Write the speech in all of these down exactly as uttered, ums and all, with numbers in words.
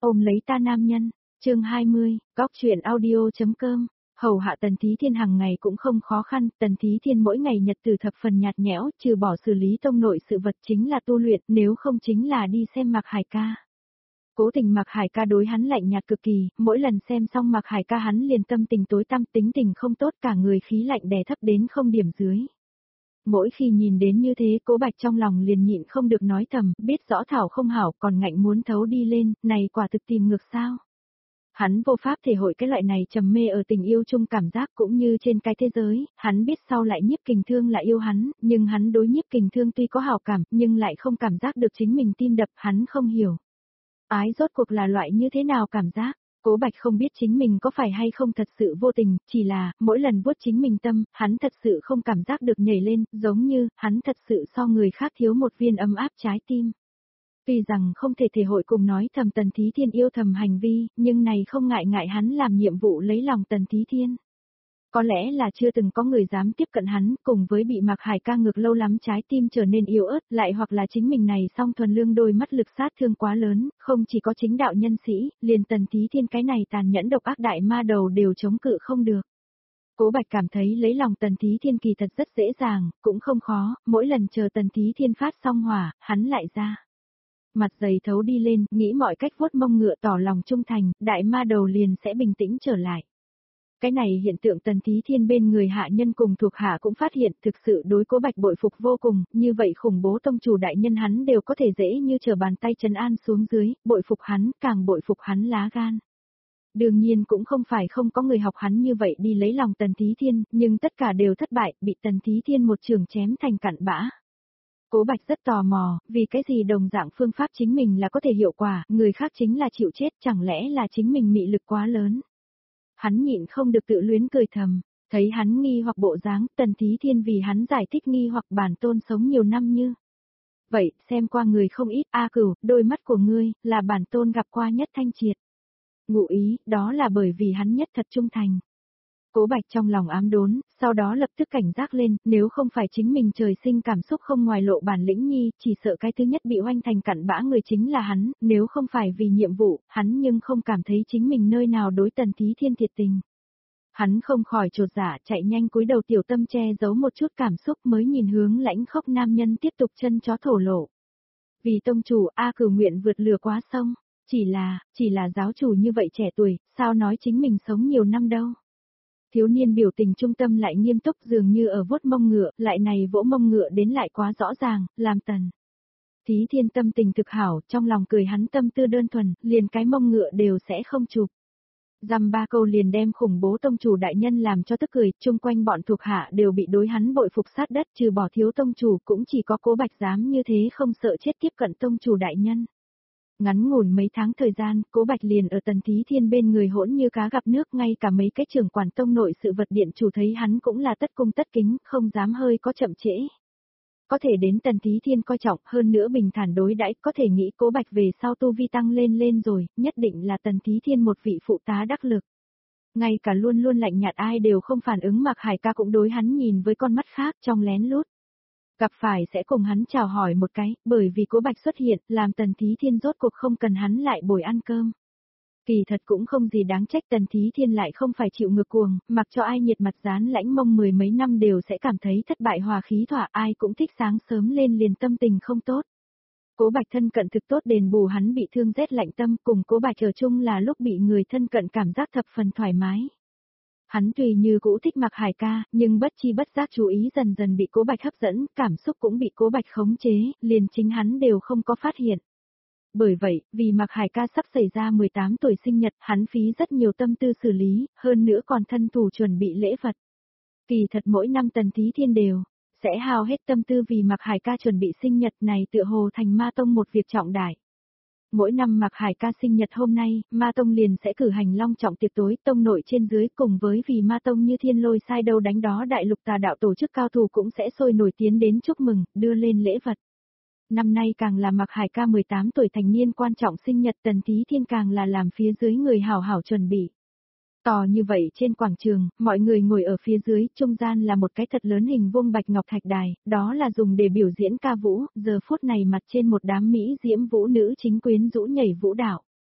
Ôm lấy ta nam nhân, chương hai mươi, góc truyện audio.com, hầu hạ Tần Thí Thiên hàng ngày cũng không khó khăn, Tần Thí Thiên mỗi ngày nhật từ thập phần nhạt nhẽo, trừ bỏ xử lý tông nội sự vật chính là tu luyện, nếu không chính là đi xem Mạc Hải ca. Cố tình Mạc Hải ca đối hắn lạnh nhạt cực kỳ, mỗi lần xem xong Mạc Hải ca hắn liền tâm tình tối tăm, tính tình không tốt, cả người khí lạnh đè thấp đến không điểm dưới. Mỗi khi nhìn đến như thế, Cố Bạch trong lòng liền nhịn không được nói thầm, biết rõ thảo không hảo, còn ngạnh muốn thấu đi lên, này quả thực tìm ngược sao. Hắn vô pháp thể hội cái loại này trầm mê ở tình yêu chung cảm giác cũng như trên cái thế giới, hắn biết sau lại Nhiếp Kình Thương là yêu hắn, nhưng hắn đối Nhiếp Kình Thương tuy có hảo cảm, nhưng lại không cảm giác được chính mình tim đập, hắn không hiểu. Ái rốt cuộc là loại như thế nào cảm giác? Cố Bạch không biết chính mình có phải hay không thật sự vô tình, chỉ là, mỗi lần vuốt chính mình tâm, hắn thật sự không cảm giác được nhảy lên, giống như, hắn thật sự so người khác thiếu một viên ấm áp trái tim. Tuy rằng không thể thể hội cùng nói thầm Tần Thí Thiên yêu thầm hành vi, nhưng này không ngại ngại hắn làm nhiệm vụ lấy lòng Tần Thí Thiên. Có lẽ là chưa từng có người dám tiếp cận hắn, cùng với bị Mạc Hải ca ngược lâu lắm trái tim trở nên yếu ớt, lại hoặc là chính mình này song thuần lương đôi mắt lực sát thương quá lớn, không chỉ có chính đạo nhân sĩ, liền Tần Thí Thiên cái này tàn nhẫn độc ác đại ma đầu đều chống cự không được. Cố Bạch cảm thấy lấy lòng Tần Thí Thiên kỳ thật rất dễ dàng, cũng không khó, mỗi lần chờ Tần Thí Thiên phát xong hỏa, hắn lại ra. Mặt dày thấu đi lên, nghĩ mọi cách vuốt mông ngựa tỏ lòng trung thành, đại ma đầu liền sẽ bình tĩnh trở lại. Cái này hiện tượng Tần Thí Thiên bên người hạ nhân cùng thuộc hạ cũng phát hiện thực sự đối Cố Bạch bội phục vô cùng, như vậy khủng bố tông chủ đại nhân hắn đều có thể dễ như trở bàn tay trấn an xuống dưới, bội phục hắn, càng bội phục hắn lá gan. Đương nhiên cũng không phải không có người học hắn như vậy đi lấy lòng Tần Thí Thiên, nhưng tất cả đều thất bại, bị Tần Thí Thiên một trường chém thành cặn bã. Cố Bạch rất tò mò, vì cái gì đồng dạng phương pháp chính mình là có thể hiệu quả, người khác chính là chịu chết, chẳng lẽ là chính mình mị lực quá lớn. Hắn nhịn không được tự luyến cười thầm, thấy hắn nghi hoặc bộ dáng, Tần Thí Thiên vì hắn giải thích nghi hoặc bản tôn sống nhiều năm như. Vậy, xem qua người không ít, A Cửu, đôi mắt của ngươi, là bản tôn gặp qua nhất thanh triệt. Ngụ ý, đó là bởi vì hắn nhất thật trung thành. Cố Bạch trong lòng ám đốn, sau đó lập tức cảnh giác lên, nếu không phải chính mình trời sinh cảm xúc không ngoài lộ bản lĩnh nhi, chỉ sợ cái thứ nhất bị oanh thành cặn bã người chính là hắn, nếu không phải vì nhiệm vụ, hắn nhưng không cảm thấy chính mình nơi nào đối Tần Thí Thiên thiệt tình. Hắn không khỏi chột dạ chạy nhanh cúi đầu tiểu tâm che giấu một chút cảm xúc mới nhìn hướng lãnh khốc nam nhân tiếp tục chân chó thổ lộ. Vì tông chủ A Cửu nguyện vượt lừa quá sông, chỉ là, chỉ là giáo chủ như vậy trẻ tuổi, sao nói chính mình sống nhiều năm đâu. Thiếu niên biểu tình trung tâm lại nghiêm túc dường như ở vuốt mông ngựa, lại này vỗ mông ngựa đến lại quá rõ ràng, làm Tần Thí Thiên tâm tình thực hảo, trong lòng cười hắn tâm tư đơn thuần, liền cái mông ngựa đều sẽ không chụp. Dăm ba câu liền đem khủng bố tông chủ đại nhân làm cho tức cười, chung quanh bọn thuộc hạ đều bị đối hắn bội phục sát đất, trừ bỏ thiếu tông chủ cũng chỉ có Cố Bạch dám như thế không sợ chết tiếp cận tông chủ đại nhân. Ngắn ngủn mấy tháng thời gian, Cố Bạch liền ở Tần Thí Thiên bên người hỗn như cá gặp nước, ngay cả mấy cái trưởng quản tông nội sự vật điện chủ thấy hắn cũng là tất cung tất kính, không dám hơi có chậm trễ. Có thể đến Tần Thí Thiên coi trọng, hơn nữa bình thản đối đãi, có thể nghĩ Cố Bạch về sau tu vi tăng lên lên rồi, nhất định là Tần Thí Thiên một vị phụ tá đắc lực. Ngay cả luôn luôn lạnh nhạt ai đều không phản ứng, Mạc Hải ca cũng đối hắn nhìn với con mắt khác, trong lén lút. Gặp phải sẽ cùng hắn chào hỏi một cái, bởi vì Cố Bạch xuất hiện, làm Tần Thí Thiên rốt cuộc không cần hắn lại bồi ăn cơm. Kỳ thật cũng không gì đáng trách, Tần Thí Thiên lại không phải chịu ngược cuồng, mặc cho ai nhiệt mặt dán lãnh mông mười mấy năm đều sẽ cảm thấy thất bại hòa khí thỏa, ai cũng thích sáng sớm lên liền tâm tình không tốt. Cố Bạch thân cận thực tốt đền bù hắn bị thương rét lạnh tâm, cùng Cố Bạch ở chung là lúc bị người thân cận cảm giác thập phần thoải mái. Hắn tùy như cũ thích Mạc Hải ca, nhưng bất chi bất giác chú ý dần dần bị Cố Bạch hấp dẫn, cảm xúc cũng bị Cố Bạch khống chế, liền chính hắn đều không có phát hiện. Bởi vậy, vì Mạc Hải ca sắp xảy ra mười tám tuổi sinh nhật, hắn phí rất nhiều tâm tư xử lý, hơn nữa còn thân thủ chuẩn bị lễ vật. Kỳ thật mỗi năm Tần Thí Thiên đều sẽ hao hết tâm tư vì Mạc Hải ca chuẩn bị sinh nhật này, tựa hồ thành ma tông một việc trọng đại. Mỗi năm Mạc Hải ca sinh nhật hôm nay, Ma Tông liền sẽ cử hành long trọng tiệc tối, tông nội trên dưới cùng với vì Ma Tông như thiên lôi sai đâu đánh đó đại lục tà đạo tổ chức cao thủ cũng sẽ sôi nổi tiến đến chúc mừng, đưa lên lễ vật. Năm nay càng là Mạc Hải ca mười tám tuổi thành niên quan trọng sinh nhật, Tần Thí Thiên càng là làm phía dưới người hảo hảo chuẩn bị. To như vậy trên quảng trường, mọi người ngồi ở phía dưới, trung gian là một cái thật lớn hình vuông bạch ngọc thạch đài, đó là dùng để biểu diễn ca vũ, giờ phút này mặt trên một đám mỹ diễm vũ nữ chính quyến rũ nhảy vũ đạo.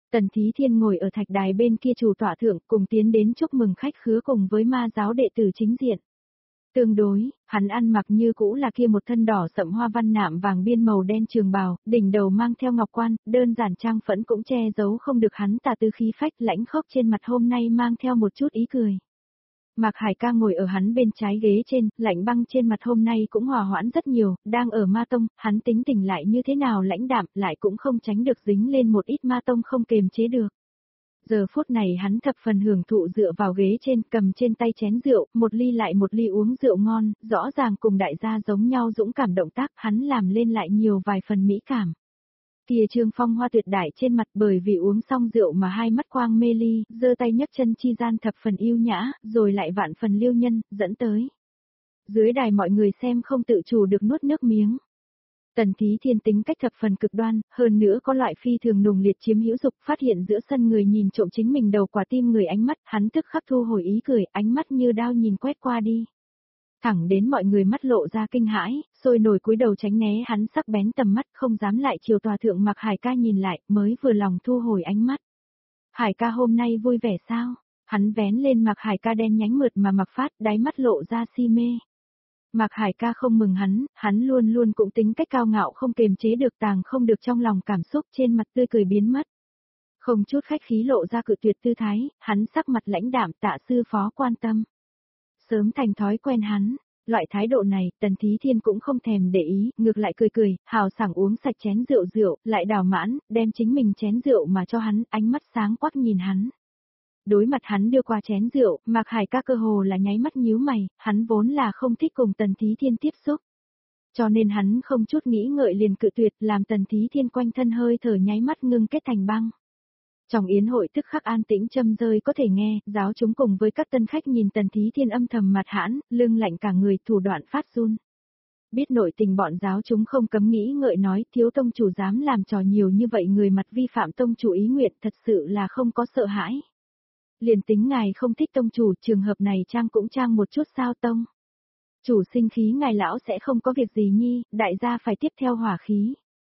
Tần Thí Thiên ngồi ở thạch đài bên kia chủ tọa thượng cùng tiến đến chúc mừng khách khứa cùng với ma giáo đệ tử chính diện. Tương đối, hắn ăn mặc như cũ là kia một thân đỏ sậm hoa văn nạm vàng biên màu đen trường bào, đỉnh đầu mang theo ngọc quan, đơn giản trang phẫn cũng che giấu không được hắn tà tư khí phách lãnh khốc trên mặt hôm nay mang theo một chút ý cười. Mạc Hải ca ngồi ở hắn bên trái ghế trên, lạnh băng trên mặt hôm nay cũng hòa hoãn rất nhiều, đang ở ma tông, hắn tính tình lại như thế nào lãnh đạm, lại cũng không tránh được dính lên một ít ma tông không kềm chế được. Giờ phút này hắn thập phần hưởng thụ dựa vào ghế trên, cầm trên tay chén rượu, một ly lại một ly uống rượu ngon, rõ ràng cùng đại gia giống nhau dũng cảm động tác, hắn làm lên lại nhiều vài phần mỹ cảm. Kia Trương Phong hoa tuyệt đại trên mặt bởi vì uống xong rượu mà hai mắt quang mê ly, giơ tay nhấc chân chi gian thập phần yêu nhã, rồi lại vạn phần liêu nhân, dẫn tới. Dưới đài mọi người xem không tự chủ được nuốt nước miếng. Tần Thí Thiên tính cách thập phần cực đoan, hơn nữa có loại phi thường nùng liệt chiếm hữu dục, phát hiện giữa sân người nhìn trộm chính mình đầu quả tim người ánh mắt, hắn tức khắc thu hồi ý cười, ánh mắt như đao nhìn quét qua đi. Thẳng đến mọi người mắt lộ ra kinh hãi, sôi nổi cúi đầu tránh né hắn sắc bén tầm mắt không dám lại chiều tòa thượng Mạc Hải ca nhìn lại, mới vừa lòng thu hồi ánh mắt. Hải ca hôm nay vui vẻ sao? Hắn vén lên Mạc Hải ca đen nhánh mượt mà mặc phát, đáy mắt lộ ra si mê. Mạc Hải ca không mừng hắn, hắn luôn luôn cũng tính cách cao ngạo không kềm chế được tàng không được trong lòng cảm xúc trên mặt tươi cười biến mất. Không chút khách khí lộ ra cự tuyệt tư thái, hắn sắc mặt lãnh đạm tạ sư phó quan tâm. Sớm thành thói quen hắn, loại thái độ này, Tần Thí Thiên cũng không thèm để ý, ngược lại cười cười, hào sảng uống sạch chén rượu rượu, lại đào mãn, đem chính mình chén rượu mà cho hắn, ánh mắt sáng quắc nhìn hắn. Đối mặt hắn đưa qua chén rượu, Mạc Hải ca cơ hồ là nháy mắt nhíu mày, hắn vốn là không thích cùng Tần Thí Thiên tiếp xúc. Cho nên hắn không chút nghĩ ngợi liền cự tuyệt làm Tần Thí Thiên quanh thân hơi thở nháy mắt ngưng kết thành băng. Trong yến hội tức khắc an tĩnh châm rơi có thể nghe, giáo chúng cùng với các tân khách nhìn Tần Thí Thiên âm thầm mặt hãn, lưng lạnh cả người thủ đoạn phát run. Biết nội tình bọn giáo chúng không cấm nghĩ ngợi nói thiếu tông chủ dám làm trò nhiều như vậy người mặt vi phạm tông chủ ý nguyện thật sự là không có sợ hãi. Liền tính ngài không thích tông chủ trường hợp này trang cũng trang một chút sao tông. Chủ sinh khí ngài lão sẽ không có việc gì nhi, đại gia phải tiếp theo hỏa khí.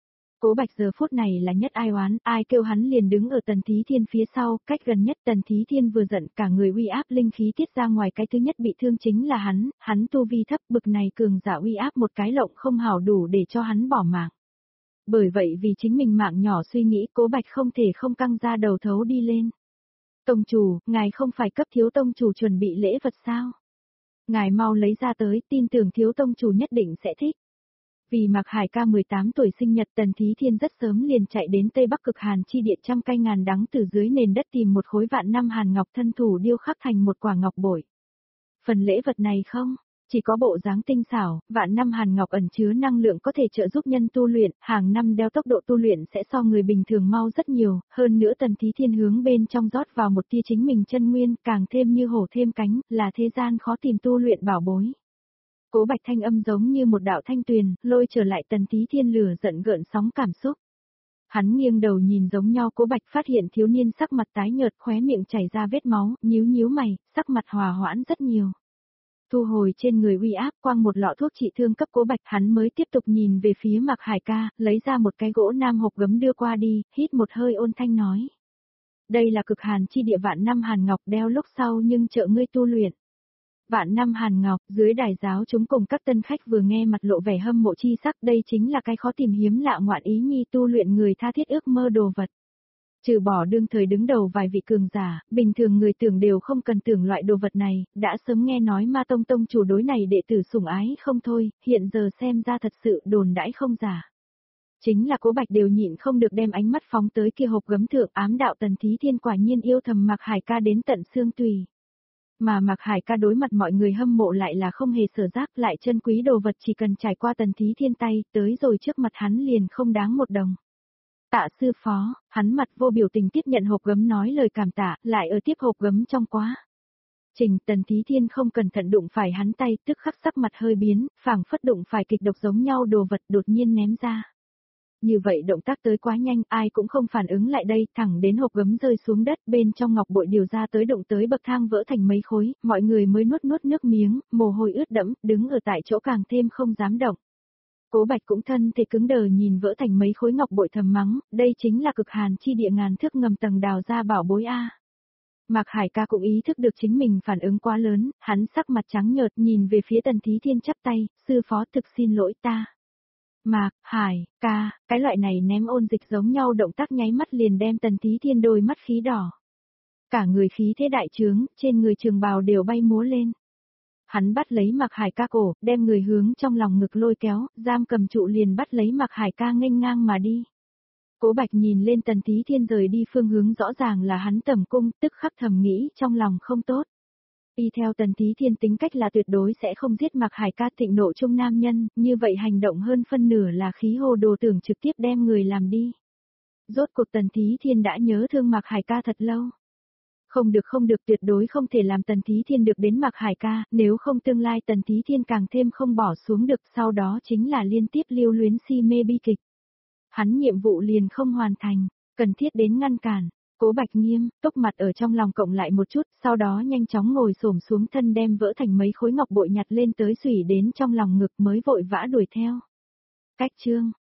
Cố Bạch giờ phút này là nhất ai oán, ai kêu hắn liền đứng ở Tần Thí Thiên phía sau, cách gần nhất Tần Thí Thiên vừa giận cả người uy áp linh khí tiết ra ngoài cái thứ nhất bị thương chính là hắn, hắn tu vi thấp bực này cường giả uy áp một cái lộng không hảo đủ để cho hắn bỏ mạng. Bởi vậy vì chính mình mạng nhỏ suy nghĩ Cố Bạch không thể không căng ra đầu thấu đi lên. Tông chủ, ngài không phải cấp thiếu tông chủ chuẩn bị lễ vật sao? Ngài mau lấy ra tới, tin tưởng thiếu tông chủ nhất định sẽ thích. Vì Mạc Hải ca mười tám tuổi sinh nhật Tần Thí Thiên rất sớm liền chạy đến Tây Bắc cực Hàn chi địa trăm cây ngàn đắng từ dưới nền đất tìm một khối vạn năm hàn ngọc thân thủ điêu khắc thành một quả ngọc bội. Phần lễ vật này không, chỉ có bộ dáng tinh xảo, vạn năm hàn ngọc ẩn chứa năng lượng có thể trợ giúp nhân tu luyện, hàng năm đeo tốc độ tu luyện sẽ so người bình thường mau rất nhiều, hơn nữa Tần Thí Thiên hướng bên trong rót vào một tia chính mình chân nguyên, càng thêm như hổ thêm cánh, là thế gian khó tìm tu luyện bảo bối. Cố Bạch thanh âm giống như một đạo thanh tuyền, lôi trở lại Tần Thí Thiên lửa giận gợn sóng cảm xúc. Hắn nghiêng đầu nhìn giống nhau Cố Bạch phát hiện thiếu niên sắc mặt tái nhợt khóe miệng chảy ra vết máu, nhíu nhíu mày, sắc mặt hòa hoãn rất nhiều. Thu hồi trên người uy áp quang một lọ thuốc trị thương cấp Cố Bạch hắn mới tiếp tục nhìn về phía Mạc Hải ca, lấy ra một cái gỗ nam hộp gấm đưa qua đi, hít một hơi ôn thanh nói. Đây là cực hàn chi địa vạn năm hàn ngọc đeo lúc sau nhưng trợ ngươi tu luyện. Vạn năm hàn ngọc, dưới đài giáo chúng cùng các tân khách vừa nghe mặt lộ vẻ hâm mộ chi sắc đây chính là cái khó tìm hiếm lạ ngoạn ý nhi tu luyện người tha thiết ước mơ đồ vật. Trừ bỏ đương thời đứng đầu vài vị cường giả, bình thường người tưởng đều không cần tưởng loại đồ vật này, đã sớm nghe nói ma tông tông chủ đối này đệ tử sủng ái không thôi, hiện giờ xem ra thật sự đồn đãi không giả. Chính là Cố Bạch đều nhịn không được đem ánh mắt phóng tới kia hộp gấm thượng ám đạo Tần Thí Thiên quả nhiên yêu thầm Mạc Hải ca đến tận xương tùy. Mà Mạc Hải ca đối mặt mọi người hâm mộ lại là không hề sở giác lại chân quý đồ vật chỉ cần trải qua Tần Thí Thiên tay tới rồi trước mặt hắn liền không đáng một đồng. Tạ sư phó, hắn mặt vô biểu tình tiếp nhận hộp gấm nói lời cảm tạ, lại ở tiếp hộp gấm trong quá. Trình Tần Thí Thiên không cẩn thận đụng phải hắn tay tức khắc sắc mặt hơi biến, phảng phất đụng phải kịch độc giống nhau đồ vật đột nhiên ném ra. Như vậy động tác tới quá nhanh, ai cũng không phản ứng lại đây, thẳng đến hộp gấm rơi xuống đất, bên trong ngọc bội điều ra tới động tới bậc thang vỡ thành mấy khối, mọi người mới nuốt nuốt nước miếng, mồ hôi ướt đẫm, đứng ở tại chỗ càng thêm không dám động. Cố Bạch cũng thân thể cứng đờ nhìn vỡ thành mấy khối ngọc bội thầm mắng, đây chính là cực hàn chi địa ngàn thước ngầm tầng đào ra bảo bối a. Mạc Hải ca cũng ý thức được chính mình phản ứng quá lớn, hắn sắc mặt trắng nhợt nhìn về phía Tần Thí Thiên chắp tay, sư phó thực xin lỗi ta. Mạc, Hải, ca, cái loại này ném ôn dịch giống nhau động tác nháy mắt liền đem Tần Thí Thiên đôi mắt khí đỏ. Cả người khí thế đại trướng, trên người trường bào đều bay múa lên. Hắn bắt lấy Mạc Hải ca cổ, đem người hướng trong lòng ngực lôi kéo, giam cầm trụ liền bắt lấy Mạc Hải ca nghênh ngang mà đi. Cố Bạch nhìn lên Tần Thí Thiên rời đi phương hướng rõ ràng là hắn tẩm cung, tức khắc thầm nghĩ trong lòng không tốt. Y theo Tần Thí Thiên tính cách là tuyệt đối sẽ không giết Mạc Hải ca thịnh nộ trung nam nhân, như vậy hành động hơn phân nửa là khí hồ đồ tưởng trực tiếp đem người làm đi. Rốt cuộc Tần Thí Thiên đã nhớ thương Mạc Hải ca thật lâu. Không được không được tuyệt đối không thể làm Tần Thí Thiên được đến Mạc Hải ca, nếu không tương lai Tần Thí Thiên càng thêm không bỏ xuống được, sau đó chính là liên tiếp lưu luyến si mê bi kịch. Hắn nhiệm vụ liền không hoàn thành, cần thiết đến ngăn cản. Cố Bạch nghiêm, tốc mặt ở trong lòng cộng lại một chút, sau đó nhanh chóng ngồi xổm xuống thân đem vỡ thành mấy khối ngọc bội nhặt lên tới xủy đến trong lòng ngực mới vội vã đuổi theo. Cách chương